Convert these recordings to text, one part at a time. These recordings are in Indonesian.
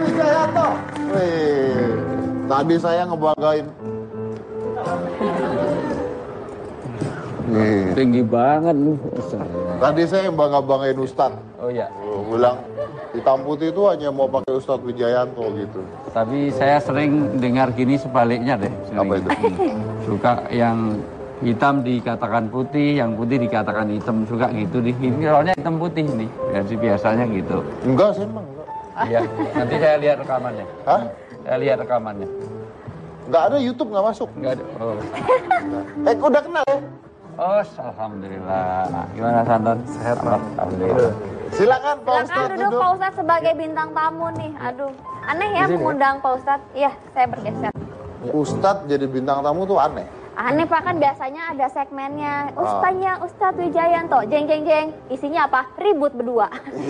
Wijayanto. Tadi saya ngebanggain. Tinggi banget nih. Tadi saya bangga-banggain Ustadz. Oh iya. Bilang hitam putih itu hanya mau pakai Ustadz Wijayanto gitu. Tapi saya sering dengar gini sebaliknya deh. Sering. Apa itu? Suka yang hitam dikatakan putih, yang putih dikatakan hitam, suka gitu. Ini soalnya hitam putih nih. Jadi biasanya gitu. Enggak sih emang. Iya. Nanti saya lihat rekamannya. Hah? Saya lihat rekamannya. Enggak ada YouTube, nggak masuk. Enggak ada. Oh. Udah kenal ya? Oh, alhamdulillah. Gimana Santan? Sehat, Pak? Alhamdulillah. Silakan Pak Silakan Ustadz duduk Pak Ustadz sebagai bintang tamu nih. Aduh, aneh ya mengundang Pak Ustadz. Iya, saya bergeser. Ustadz jadi bintang tamu tuh aneh. Aneh Pak, kan biasanya ada segmennya Ustadz Wijayanto, jeng jeng jeng. Isinya apa? Ribut berdua.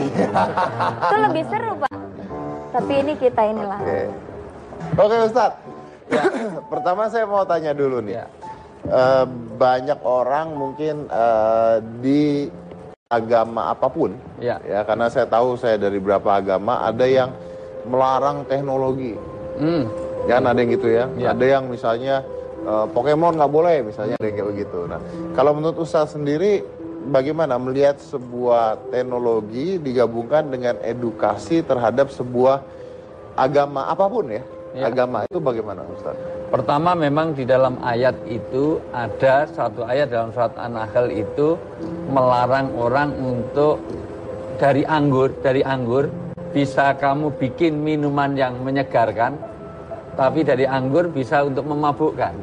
Itu lebih seru Pak. Tapi ini kita inilah. Oke Ustadz. Ya, pertama saya mau tanya dulu nih. Ya. Banyak orang mungkin di agama apapun, ya, karena saya tahu saya dari beberapa agama ada yang melarang teknologi, kan ada yang gitu ya, ada yang misalnya Pokemon nggak boleh, misalnya ada yang kayak begitu. Nah, kalau menurut Ustaz sendiri, bagaimana melihat sebuah teknologi digabungkan dengan edukasi terhadap sebuah agama apapun ya? Agama itu bagaimana Ustaz? Pertama memang di dalam ayat itu ada satu ayat dalam surat An-Nahl itu melarang orang untuk dari anggur bisa kamu bikin minuman yang menyegarkan, tapi dari anggur bisa untuk memabukkan.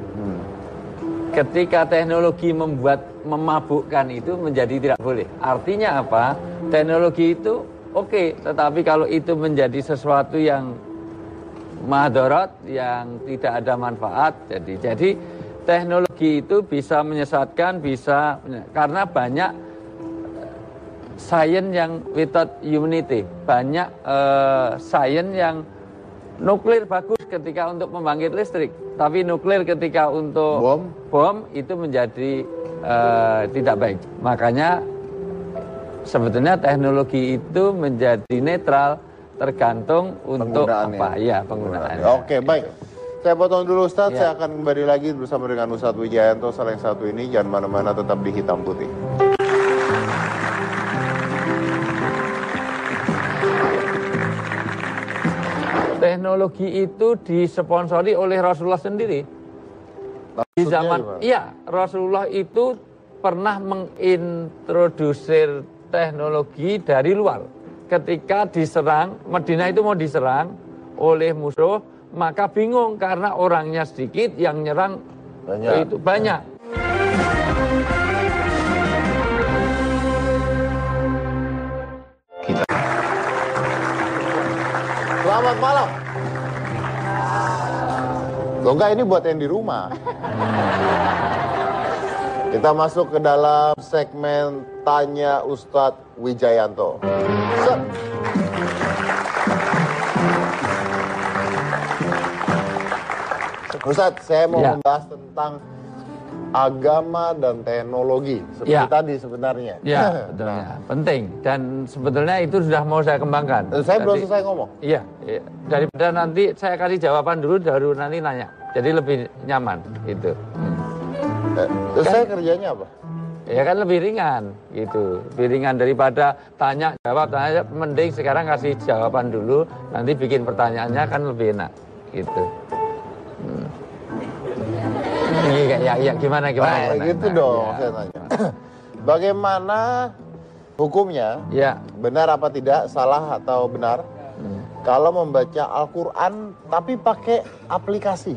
Ketika teknologi membuat memabukkan itu menjadi tidak boleh. Artinya apa? Teknologi itu oke, tetapi kalau itu menjadi sesuatu yang madharat, yang tidak ada manfaat, jadi teknologi itu bisa menyesatkan, bisa karena banyak sains yang without humanity, banyak sains yang nuklir bagus ketika untuk membangkit listrik, tapi nuklir ketika untuk bom itu menjadi tidak baik. Makanya sebetulnya teknologi itu menjadi netral, tergantung untuk apa ya penggunaannya. Oke, baik. Saya potong dulu Ustadz, saya akan kembali lagi bersama dengan Ustadz Wijayanto setelah yang satu ini. Jangan mana-mana, tetap di Hitam Putih. Teknologi itu disponsori oleh Rasulullah sendiri. Di zaman, Rasulullah itu pernah mengintrodusir teknologi dari luar. Ketika diserang, Madinah itu mau diserang oleh musuh, maka bingung karena orangnya sedikit, yang nyerang itu banyak. Selamat malam. Loh enggak, ini buat yang di rumah. Kita masuk ke dalam segmen Tanya Ustadz Wijayanto. Ustadz, saya mau membahas tentang agama dan teknologi seperti tadi sebenarnya. Ya, betulnya. Penting, dan sebetulnya itu sudah mau saya kembangkan. Saya belum selesai ngomong. Iya, daripada nanti saya kasih jawaban dulu, baru nanti nanya. Jadi lebih nyaman gitu. Saya kerjanya apa? Ya kan lebih ringan gitu, lebih ringan daripada tanya jawab. Mending sekarang kasih jawaban dulu, nanti bikin pertanyaannya kan lebih enak gitu. Ya gimana? Gitu dong, saya tanya. Bagaimana hukumnya? Benar apa tidak, salah atau benar? Kalau membaca Al-Quran tapi pakai aplikasi.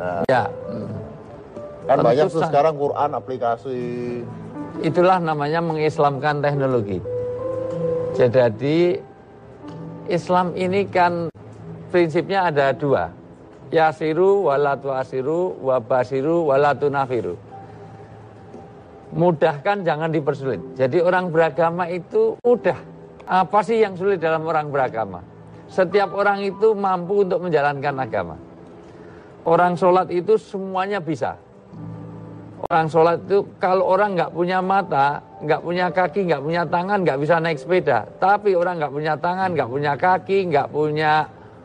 Kan banyak tuh sekarang Quran aplikasi. Itulah namanya mengislamkan teknologi. Jadi Islam ini kan prinsipnya ada dua. Yasiru walatu asiru wabasiru walatu nafiru. Mudahkan, jangan dipersulit. Jadi orang beragama itu mudah. Apa sih yang sulit dalam orang beragama? Setiap orang itu mampu untuk menjalankan agama. Orang sholat itu semuanya bisa. Orang sholat itu kalau orang nggak punya mata, nggak punya kaki, nggak punya tangan, nggak bisa naik sepeda. Tapi orang nggak punya tangan, nggak punya kaki, nggak punya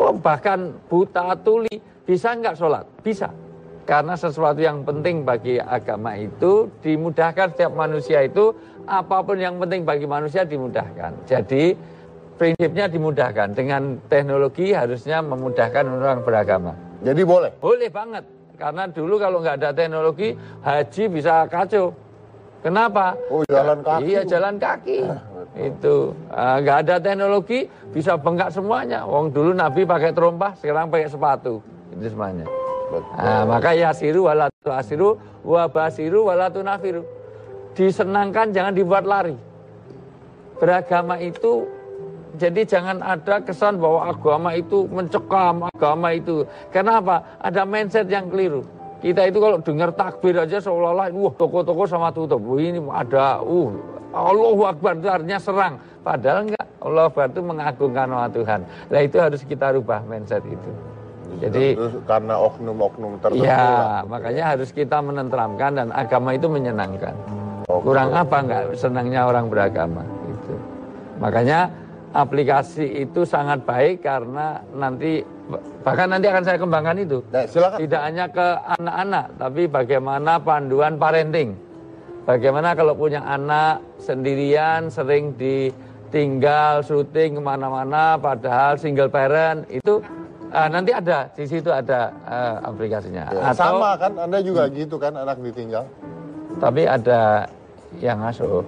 bahkan buta tuli, bisa nggak sholat? Bisa. Karena sesuatu yang penting bagi agama itu dimudahkan setiap manusia itu, apapun yang penting bagi manusia dimudahkan. Jadi prinsipnya dimudahkan. Dengan teknologi harusnya memudahkan orang beragama. Jadi boleh? Boleh banget. Karena dulu kalau nggak ada teknologi, haji bisa kacau. Kenapa? Oh, jalan kaki. Iya, jalan kaki. Itu nggak ada teknologi, bisa bengkak semuanya. Wong dulu Nabi pakai terompah, sekarang pakai sepatu. Itu semuanya. Maka yasiru walatu asiru wabasiru walatu nafiru. Disenangkan, jangan dibuat lari. Beragama itu, jadi jangan ada kesan bahwa agama itu mencekam, agama itu. Kenapa? Ada mindset yang keliru. Kita itu kalau dengar takbir aja seolah-olah, toko-toko sama tutup. Ini ada, Allahu Akbar itu artinya serang. Padahal enggak, Allahu Akbar itu mengagungkan nama Tuhan. Nah itu harus kita rubah mindset itu. Jadi karena oknum-oknum tertentu. Ya, makanya harus kita menenteramkan dan agama itu menyenangkan. Kurang apa enggak senangnya orang beragama itu. Makanya aplikasi itu sangat baik karena bahkan nanti akan saya kembangkan itu. Silakan. Tidak hanya ke anak-anak, tapi bagaimana panduan parenting. Bagaimana kalau punya anak sendirian, sering ditinggal, syuting kemana-mana, padahal single parent itu nanti ada di situ ada aplikasinya. Ya, atau sama kan, Anda juga gitu kan, anak ditinggal. Tapi ada yang ngasuh,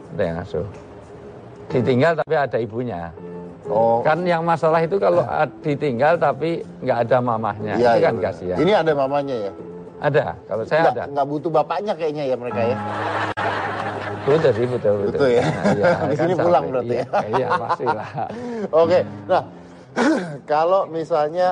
ditinggal tapi ada ibunya. Oh. Kan yang masalah itu kalau ditinggal tapi nggak ada mamahnya, Ya, itu kan ya, kasihan. Ini ada mamanya ya? Ada, kalau saya ada. Nggak butuh bapaknya kayaknya ya mereka ya? Betul sih, betul. Ya? Nah, ya, di sini kan pulang sampai, berarti ya? Iya, pastilah. Oke, nah kalau misalnya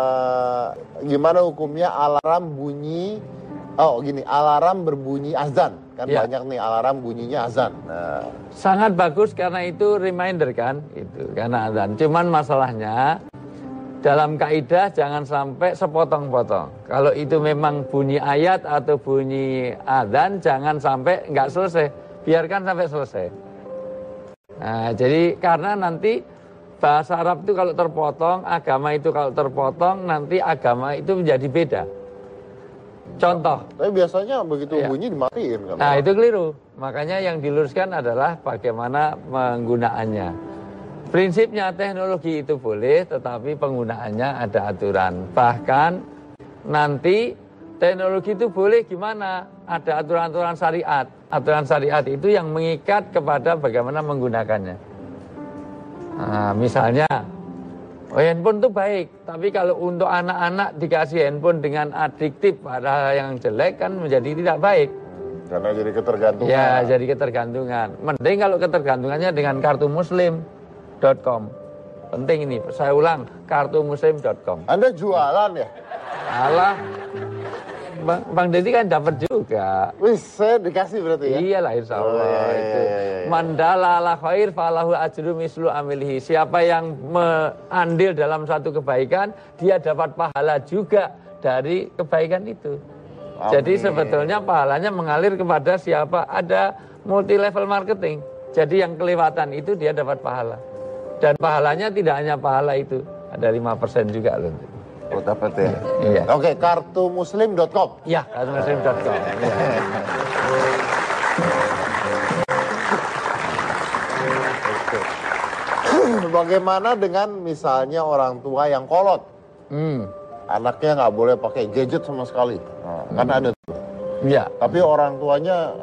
gimana hukumnya alarm bunyi, alarm berbunyi azan. Kan Ya. banyak nih alarm bunyinya azan. Nah. Sangat bagus karena itu reminder kan, itu karena azan. Cuman masalahnya dalam kaidah jangan sampai sepotong-potong. Kalau itu memang bunyi ayat atau bunyi azan, jangan sampai nggak selesai. Biarkan sampai selesai. Nah, jadi karena nanti bahasa Arab itu kalau terpotong, agama itu kalau terpotong, nanti agama itu menjadi beda. Contoh. Tapi biasanya begitu Ya. bunyi dimatiin kan? Nah, itu keliru. Makanya yang diluruskan adalah bagaimana penggunaannya. Prinsipnya teknologi itu boleh, tetapi penggunaannya ada aturan. Bahkan nanti teknologi itu boleh gimana? Ada aturan-aturan syariat. Aturan syariat itu yang mengikat kepada bagaimana menggunakannya. Nah, misalnya, handphone itu baik, tapi kalau untuk anak-anak dikasih handphone dengan adiktif pada yang jelek kan menjadi tidak baik. Karena jadi ketergantungan. Ya, jadi ketergantungan. Mending kalau ketergantungannya dengan kartumuslim.com. Penting ini, saya ulang, kartumuslim.com. Anda jualan ya? Alah, Bang Deddy kan dapat juga. Wih, saya dikasih berarti ya? Iyalah, insya Allah. Iya. Mandala ala khair falahu ajru mislu amilihi. Siapa yang andil dalam satu kebaikan, dia dapat pahala juga dari kebaikan itu. Amin. Jadi sebetulnya pahalanya mengalir kepada siapa, ada multi level marketing. Jadi yang kelewatan itu dia dapat pahala. Dan pahalanya tidak hanya pahala itu, ada 5% juga loh. Oh, dapat ya? Iya. Oke, kartumuslim.com. Ya, kartumuslim.com. Ya. Bagaimana dengan misalnya orang tua yang kolot? Anaknya nggak boleh pakai gadget sama sekali. Nah, kan ada tuh. Ya. Tapi orang tuanya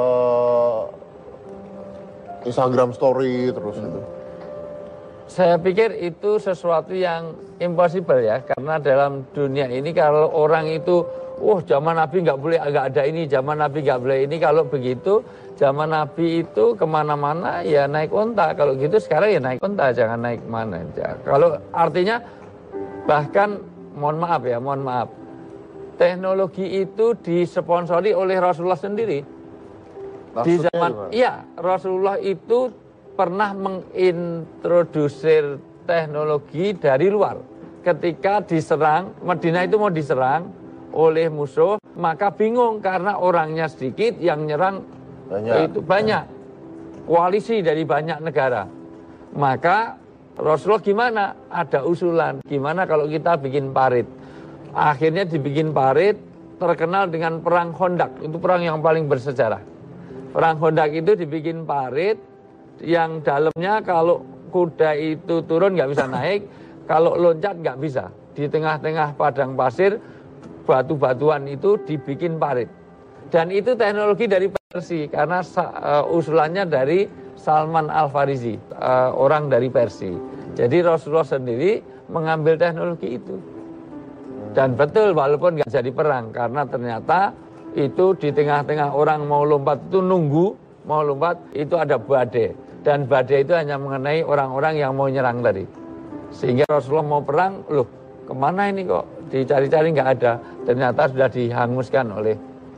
Instagram story terus itu. Saya pikir itu sesuatu yang impossible ya, karena dalam dunia ini kalau orang itu, zaman Nabi nggak boleh, nggak ada ini, zaman Nabi nggak boleh ini. Kalau begitu, zaman Nabi itu kemana-mana ya naik onta. Kalau gitu sekarang ya naik onta, jangan naik mana. Kalau artinya bahkan mohon maaf, teknologi itu disponsori oleh Rasulullah sendiri. Maksudnya Di zaman, gimana? Rasulullah itu pernah mengintrodusir teknologi dari luar. Ketika diserang, Madinah itu mau diserang oleh musuh, maka bingung karena orangnya sedikit, yang nyerang itu banyak. Koalisi dari banyak negara. Maka Rasulullah gimana? Ada usulan, gimana kalau kita bikin parit? Akhirnya dibikin parit, terkenal dengan perang Khandaq. Itu perang yang paling bersejarah. Perang Khandaq itu dibikin parit, yang dalamnya kalau kuda itu turun nggak bisa naik, kalau loncat nggak bisa. Di tengah-tengah padang pasir, batu-batuan itu dibikin parit. Dan itu teknologi dari Persia, karena usulannya dari Salman Al-Farisi, orang dari Persia. Jadi Rasulullah sendiri mengambil teknologi itu. Dan betul, walaupun nggak jadi perang, karena ternyata itu di tengah-tengah orang mau lompat itu nunggu, mau lompat itu ada badai. Dan badai itu hanya mengenai orang-orang yang mau nyerang tadi. Sehingga Rasulullah mau perang, loh kemana ini kok dicari-cari nggak ada. Ternyata sudah dihanguskan oleh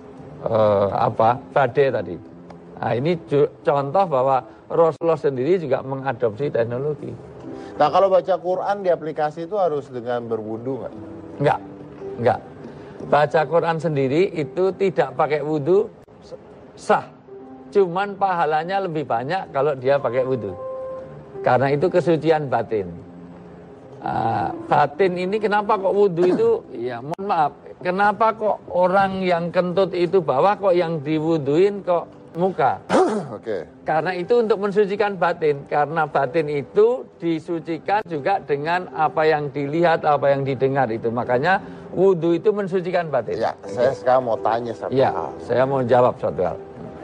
badai tadi. Nah ini contoh bahwa Rasulullah sendiri juga mengadopsi teknologi. Nah kalau baca Quran di aplikasi itu harus dengan berwudu nggak? Enggak. Baca Quran sendiri itu tidak pakai wudu sah. Cuman pahalanya lebih banyak kalau dia pakai wudu. Karena itu kesucian batin. Batin ini kenapa kok wudu itu? Ya mohon maaf. Kenapa kok orang yang kentut itu bawah, kok yang diwuduin kok muka? Oke. Karena itu untuk mensucikan batin. Karena batin itu disucikan juga dengan apa yang dilihat, apa yang didengar itu. Makanya wudu itu mensucikan batin. Ya, saya sekarang mau tanya satu hal. Saya mau jawab satu hal.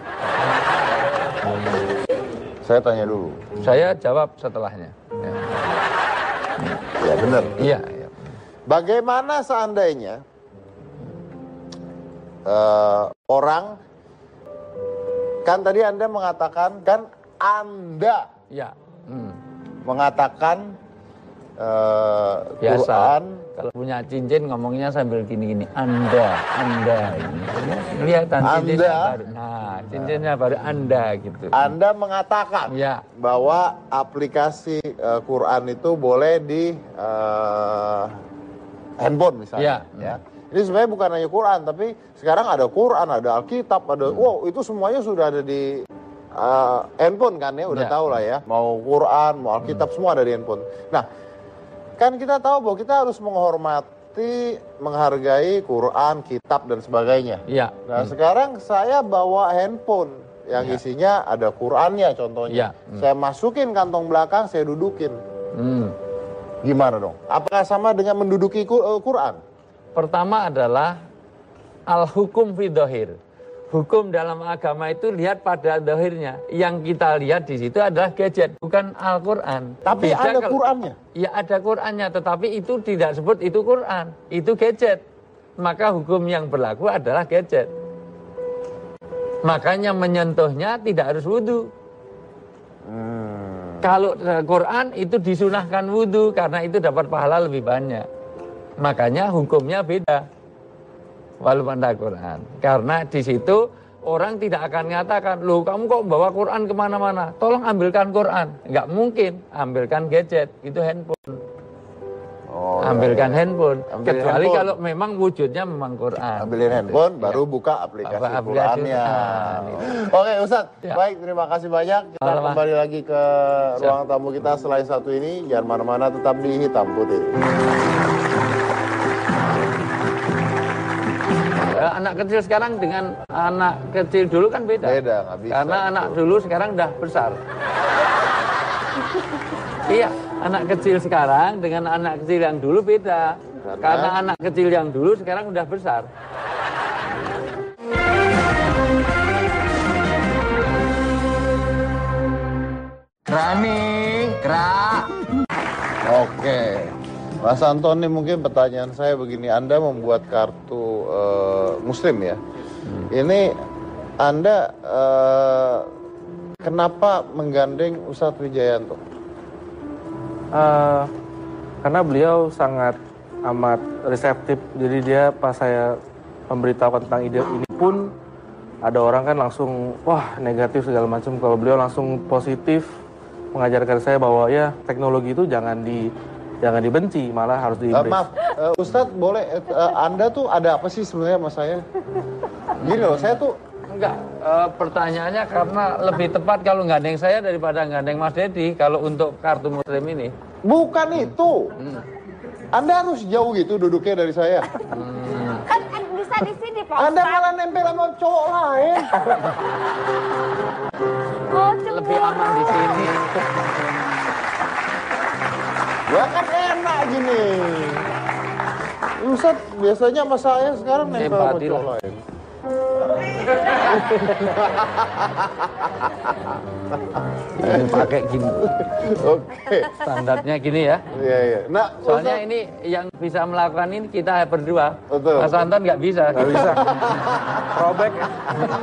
Saya tanya dulu. Saya jawab setelahnya. Ya benar. Iya. Bagaimana seandainya orang, kan tadi Anda mengatakan, kan Anda mengatakan biasa. Quran. Kalau punya cincin ngomongnya sambil gini-gini. Anda. Kelihatan cincinnya baru. Nah, cincinnya baru Anda gitu. Anda mengatakan bahwa aplikasi Quran itu boleh di handphone misalnya. Ya. Ini sebenarnya bukan hanya Quran, tapi sekarang ada Quran, ada Alkitab, ada itu semuanya sudah ada di handphone kan ya, udah tahu lah ya. Mau Quran, mau Alkitab, semua ada di handphone. Nah, kan kita tahu bahwa kita harus menghormati, menghargai Quran, kitab dan sebagainya. Nah, sekarang saya bawa handphone yang isinya ada Qurannya contohnya. Saya masukin kantong belakang, saya dudukin. Gimana dong? Apakah sama dengan menduduki Quran? Pertama adalah al-hukum fi dhahir. Hukum dalam agama itu lihat pada dhahirnya. Yang kita lihat di situ adalah gadget, bukan Al-Quran. Tapi ada Qurannya? Ya ada Qurannya, tetapi itu tidak sebut itu Quran. Itu gadget. Maka hukum yang berlaku adalah gadget. Makanya menyentuhnya tidak harus wudu. Kalau Quran itu disunahkan wudu, karena itu dapat pahala lebih banyak. Makanya hukumnya beda walaupun ada Quran. Karena di situ orang tidak akan mengatakan, loh kamu kok bawa Quran kemana-mana, tolong ambilkan Quran. Nggak mungkin, ambilkan gadget, itu handphone. Ambilkan handphone. Kecuali handphone. Kalau memang wujudnya memang Quran. Ambilin handphone, baru buka aplikasi Qurannya. Oke Ustaz, baik, terima kasih banyak. Kita kembali lagi ke ruang tamu kita selain satu ini. Jangan mana-mana, tetap di Hitam Putih. Anak kecil sekarang dengan anak kecil dulu kan beda. Beda, nggak bisa. Karena anak dulu sekarang udah besar. Iya, anak kecil sekarang dengan anak kecil yang dulu beda. Karena anak kecil yang dulu sekarang udah besar. Running, gerak. Oke. Mas Anton, nih mungkin pertanyaan saya begini, Anda membuat kartu Muslim ya. Ini Anda kenapa menggandeng Ustadz Wijayanto? Karena beliau sangat amat reseptif. Jadi dia pas saya memberitahu tentang ide ini pun ada orang kan langsung wah negatif segala macam. Kalau beliau langsung positif mengajarkan saya bahwa ya teknologi itu jangan dibenci, malah harus di-embrace. Maaf, Ustadz boleh, Anda tuh ada apa sih sebenarnya sama saya? Gini loh, saya tuh Enggak, pertanyaannya karena lebih tepat kalau gandeng saya daripada gandeng Mas Dedi kalau untuk kartu muslim ini. Bukan itu. Anda harus jauh gitu duduknya dari saya. Kan bisa di sini, Pak Anda Ustadz. malah nempel sama cowok lain. Oh, Lebih aman di sini. Ya kan enak gini. Ustaz, biasanya sama saya sekarang nempel sama Simpati cowok lah. lain. Ini pakai gini. Oke. Standarnya gini ya. Iya, iya. Nah, Soalnya Ustaz, ini yang bisa melakukan ini kita berdua. Betul. Mas Anton nggak bisa. Nggak bisa. Throwback ya.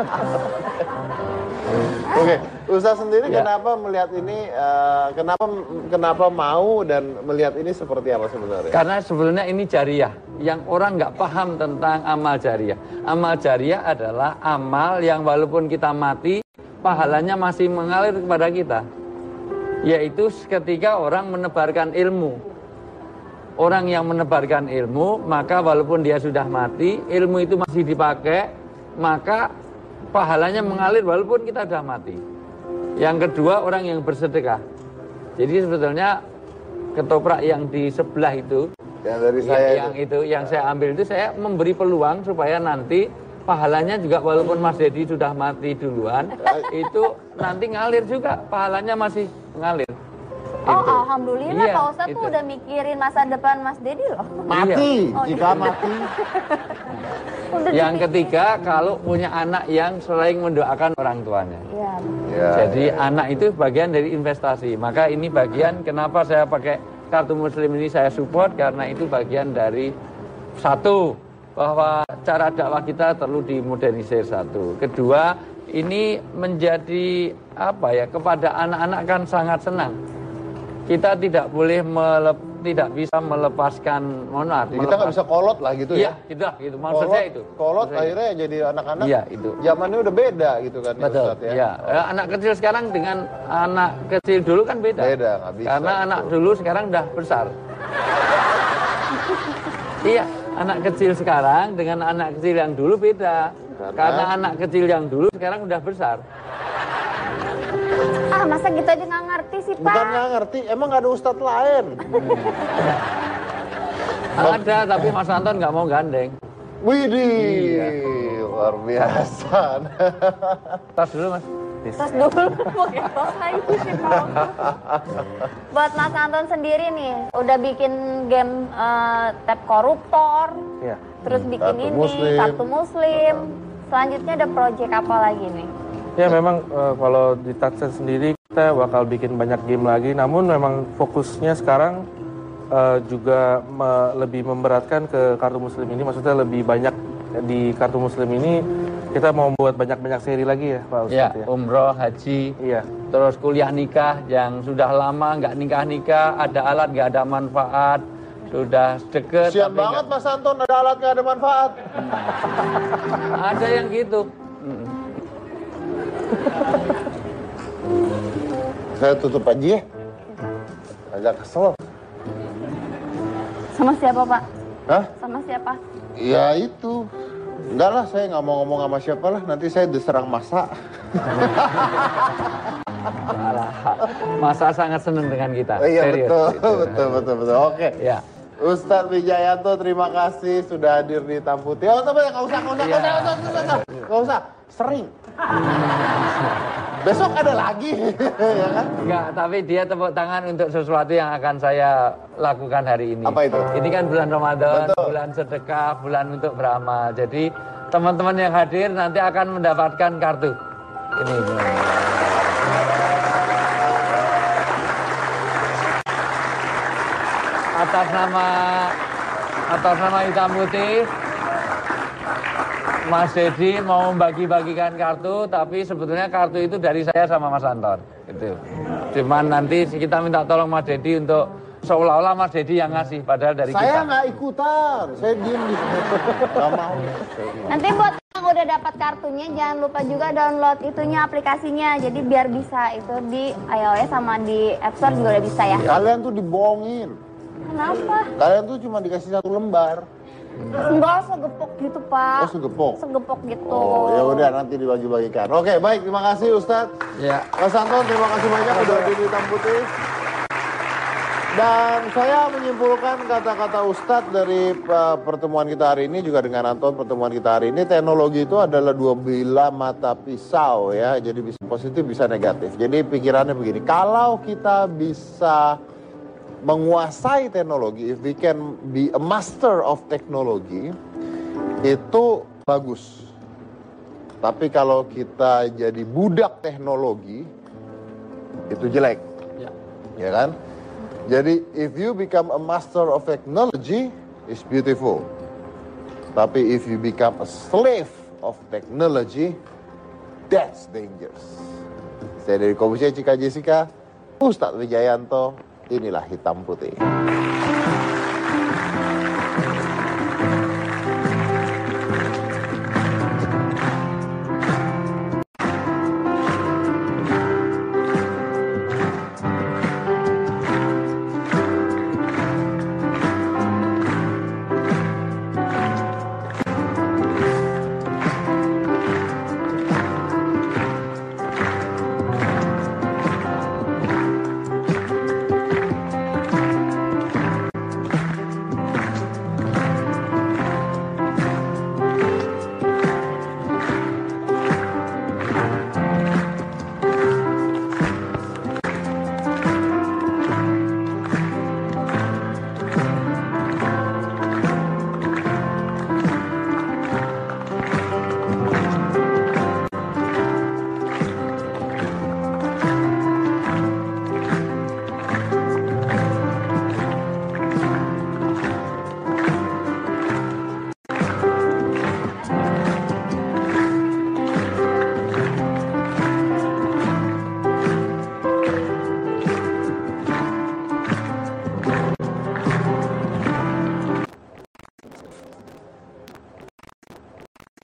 Oke, Ustaz sendiri Ya. kenapa melihat ini, kenapa mau dan melihat ini seperti apa sebenarnya? Karena sebenarnya ini jariah. Yang orang nggak paham tentang amal jariah. Amal jariah adalah amal yang walaupun kita mati, pahalanya masih mengalir kepada kita. Yaitu ketika orang menebarkan ilmu. Orang yang menebarkan ilmu, maka walaupun dia sudah mati, ilmu itu masih dipakai, maka pahalanya mengalir walaupun kita sudah mati. Yang kedua, orang yang bersedekah. Jadi sebetulnya ketoprak yang di sebelah itu, Yang dari saya yang saya ambil itu saya memberi peluang supaya nanti pahalanya juga walaupun Mas Dedi sudah mati duluan, itu nanti ngalir juga, pahalanya masih mengalir. Oh, Itu. alhamdulillah Iya, Pak Ustadz tuh itu. udah mikirin masa depan Mas Dedi loh. mati, Oh, jika iya. mati. Udah Yang ketiga, kalau punya anak yang sering mendoakan orang tuanya. Iya. Ya, Jadi anak itu bagian dari investasi. Maka ini bagian kenapa saya pakai kartu muslim ini saya support, karena itu bagian dari satu, bahwa cara dakwah kita perlu dimodernisir satu. Kedua, ini menjadi apa ya, kepada anak-anak kan sangat senang. Kita tidak boleh tidak bisa melepaskan, mohon maaf, kita nggak bisa kolot lah gitu Iya, ya. gitu, gitu. Maksud saya itu. Kolot Maksud saya akhirnya yang jadi anak-anak. Iya, itu. Zamannya udah beda gitu kan, ya, Betul, Ustadz, ya. ya. Anak kecil sekarang dengan anak kecil dulu kan beda. Beda, nggak bisa, Karena betul. anak dulu sekarang udah besar. Iya, anak kecil sekarang dengan anak kecil yang dulu beda. Karena anak kecil yang dulu sekarang udah besar. Ah, masa gitu aja nggak ngerti sih, Pak? Bukan nggak ngerti, emang nggak ada ustadz lain. Ada, tapi Mas Anton nggak mau gandeng. Widih, luar biasa. Tas dulu, Mas. Terus dulu pakai tos lagi sih, Pak. Buat Mas Anton sendiri nih, udah bikin game tab koruptor, Iya. terus bikin Kartu ini, Muslim. kartu muslim. Selanjutnya ada project apa lagi nih? Ya memang kalau di Tatsen sendiri kita bakal bikin banyak game lagi. Namun memang fokusnya sekarang juga lebih memberatkan ke kartu muslim ini. Maksudnya lebih banyak di kartu muslim ini kita mau buat banyak-banyak seri lagi ya Pak Ya, Ustadz ya. umroh, haji, Iya. terus kuliah nikah yang sudah lama nggak nikah-nikah, ada alat nggak ada manfaat, sudah deket. Sian tapi banget Mas Anton, ada alat nggak ada manfaat. ada yang gitu. Saya tutup aja ya. Agak kesel. Sama siapa, Pak? Hah? Sama siapa? Ya itu. Enggak lah, saya nggak mau ngomong sama siapa lah. Nanti saya diserang masa. Masa sangat senang dengan kita. Iya Serius, betul, gitu. betul. Oke. Ya. Ustadz Wijayanto, terima kasih sudah hadir di Tamputi. Oh, tapi nggak usah. Nggak usah. Sering. Besok ada lagi, ya kan? Enggak, tapi dia tepuk tangan untuk sesuatu yang akan saya lakukan hari ini. Apa itu? Ini kan bulan Ramadan, Betul. bulan sedekah, bulan untuk beramal. Jadi teman-teman yang hadir nanti akan mendapatkan kartu. Ini. Atas nama Hitam Putih, Mas Dedi mau membagi-bagikan kartu, tapi sebetulnya kartu itu dari saya sama Mas Anton. Gitu. Cuman nanti kita minta tolong Mas Dedi untuk seolah-olah Mas Dedi yang ngasih, padahal dari Saya kita. nggak ikutan, saya diem di sini. Nggak mau. Nanti buat yang udah dapat kartunya, jangan lupa juga download itunya, aplikasinya. Jadi biar bisa itu di iOS sama di App Store juga udah bisa ya. Kalian tuh dibohongin. Kenapa? Kalian tuh cuma dikasih 1 lembar. Enggak segepok gitu, Pak. Oh, segepok. Segepok gitu. Oh, ya udah nanti dibagi-bagikan. Oke, baik, terima kasih Ustadz. Ya. Mas Anton, terima kasih banyak sudah hadir di Hitam Putih. Dan saya menyimpulkan kata-kata Ustadz dari pertemuan kita hari ini juga dengan Anton pertemuan kita hari ini, teknologi itu adalah dua bilah mata pisau ya, jadi bisa positif bisa negatif. Jadi pikirannya begini, kalau kita bisa menguasai teknologi, if we can be a master of technology, itu bagus. Tapi kalau kita jadi budak teknologi, itu jelek, ya kan? Jadi, if you become a master of technology, it's beautiful. Tapi if you become a slave of technology, that's dangerous. Saya dari Komisi Cika Jessica, Ustadz Wijayanto, inilah Hitam Putih.